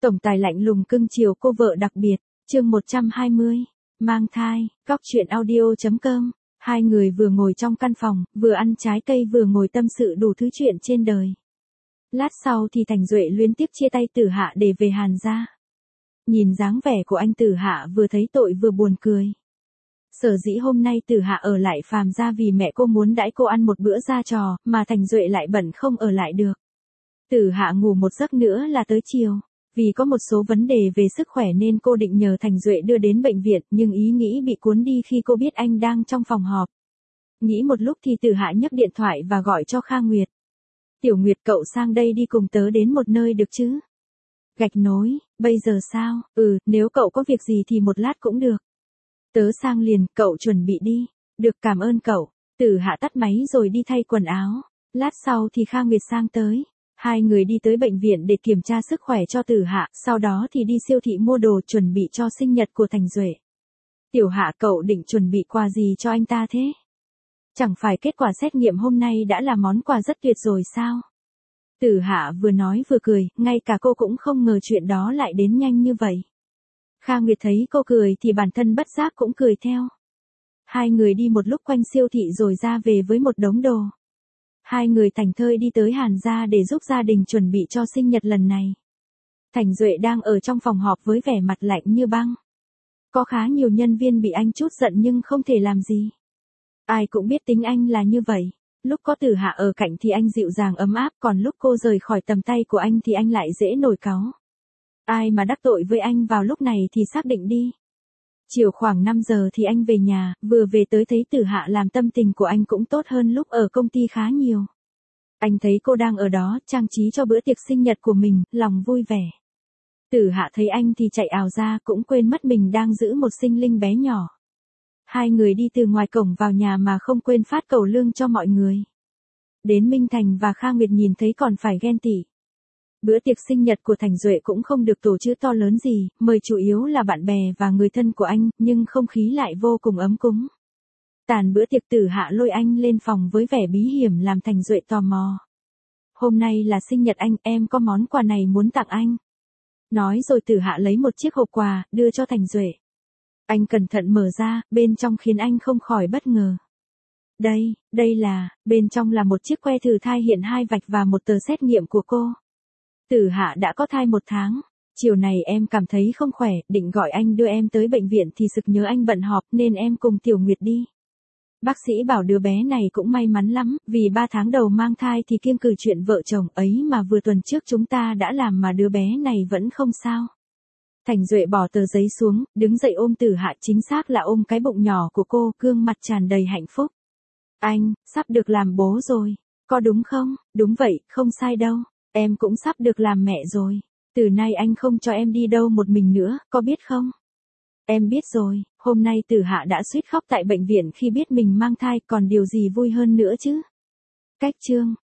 Tổng tài lạnh lùng cưng chiều cô vợ đặc biệt, chương 120, mang thai, góc chuyện audio.com. Hai người vừa ngồi trong căn phòng, vừa ăn trái cây vừa ngồi tâm sự đủ thứ chuyện trên đời. Lát sau thì Thành Duệ luyến tiếc chia tay Tử Hạ để về Hàn gia. Nhìn dáng vẻ của anh Tử Hạ vừa thấy tội vừa buồn cười. Sở dĩ hôm nay Tử Hạ ở lại Phàm gia vì mẹ cô muốn đãi cô ăn một bữa ra trò, mà Thành Duệ lại bận không ở lại được. Tử Hạ ngủ một giấc nữa là tới chiều. Vì có một số vấn đề về sức khỏe nên cô định nhờ Thành Duệ đưa đến bệnh viện, nhưng ý nghĩ bị cuốn đi khi cô biết anh đang trong phòng họp. Nghĩ một lúc thì Tử Hạ nhấc điện thoại và gọi cho Kha Nguyệt. Tiểu Nguyệt, cậu sang đây đi cùng tớ đến một nơi được chứ? Gạch nối, bây giờ sao? Nếu cậu có việc gì thì một lát cũng được. Tớ sang liền, cậu chuẩn bị đi. Được, cảm ơn cậu. Tử Hạ tắt máy rồi đi thay quần áo. Lát sau thì Kha Nguyệt sang tới. Hai người đi tới bệnh viện để kiểm tra sức khỏe cho Tử Hạ, sau đó thì đi siêu thị mua đồ chuẩn bị cho sinh nhật của Thành Duệ. Tiểu Hạ, cậu định chuẩn bị quà gì cho anh ta thế? Chẳng phải kết quả xét nghiệm hôm nay đã là món quà rất tuyệt rồi sao? Tử Hạ vừa nói vừa cười, ngay cả cô cũng không ngờ chuyện đó lại đến nhanh như vậy. Kha Nguyệt thấy cô cười thì bản thân bất giác cũng cười theo. Hai người đi một lúc quanh siêu thị rồi ra về với một đống đồ. Hai người thảnh thơi đi tới Hàn gia để giúp gia đình chuẩn bị cho sinh nhật lần này. Thành Duệ đang ở trong phòng họp với vẻ mặt lạnh như băng. Có khá nhiều nhân viên bị anh trút giận nhưng không thể làm gì. Ai cũng biết tính anh là như vậy. Lúc có Tử Hạ ở cạnh thì anh dịu dàng ấm áp, còn lúc cô rời khỏi tầm tay của anh thì anh lại dễ nổi cáu. Ai mà đắc tội với anh vào lúc này thì xác định đi. Chiều khoảng 5 giờ thì anh về nhà, vừa về tới thấy Tử Hạ làm tâm tình của anh cũng tốt hơn lúc ở công ty khá nhiều. Anh thấy cô đang ở đó, trang trí cho bữa tiệc sinh nhật của mình, lòng vui vẻ. Tử Hạ thấy anh thì chạy ào ra, cũng quên mất mình đang giữ một sinh linh bé nhỏ. Hai người đi từ ngoài cổng vào nhà mà không quên phát cầu lương cho mọi người. Đến Minh Thành và Kha Nguyệt nhìn thấy còn phải ghen tị. Bữa tiệc sinh nhật của Thành Duệ cũng không được tổ chức to lớn gì, mời chủ yếu là bạn bè và người thân của anh, nhưng không khí lại vô cùng ấm cúng. Tàn bữa tiệc, Tử Hạ lôi anh lên phòng với vẻ bí hiểm làm Thành Duệ tò mò. Hôm nay là sinh nhật anh, em có món quà này muốn tặng anh. Nói rồi Tử Hạ lấy một chiếc hộp quà, đưa cho Thành Duệ. Anh cẩn thận mở ra, bên trong khiến anh không khỏi bất ngờ. Bên trong là một chiếc que thử thai hiện 2 vạch và một tờ xét nghiệm của cô. Tử Hạ đã có thai 1 tháng. Chiều này em cảm thấy không khỏe, định gọi anh đưa em tới bệnh viện thì sực nhớ anh bận họp nên em cùng Tiểu Nguyệt đi. Bác sĩ bảo đứa bé này cũng may mắn lắm, vì 3 tháng đầu mang thai thì kiêng cừ chuyện vợ chồng ấy mà vừa tuần trước chúng ta đã làm mà đứa bé này vẫn không sao. Thành Duệ bỏ tờ giấy xuống, đứng dậy ôm Tử Hạ, chính xác là ôm cái bụng nhỏ của cô, gương mặt tràn đầy hạnh phúc. Anh, sắp được làm bố rồi, có đúng không? Đúng vậy, không sai đâu. Em cũng sắp được làm mẹ rồi. Từ nay anh không cho em đi đâu một mình nữa, có biết không? Em biết rồi. Hôm nay Tử Hạ đã suýt khóc tại bệnh viện khi biết mình mang thai, còn điều gì vui hơn nữa chứ? Cách chương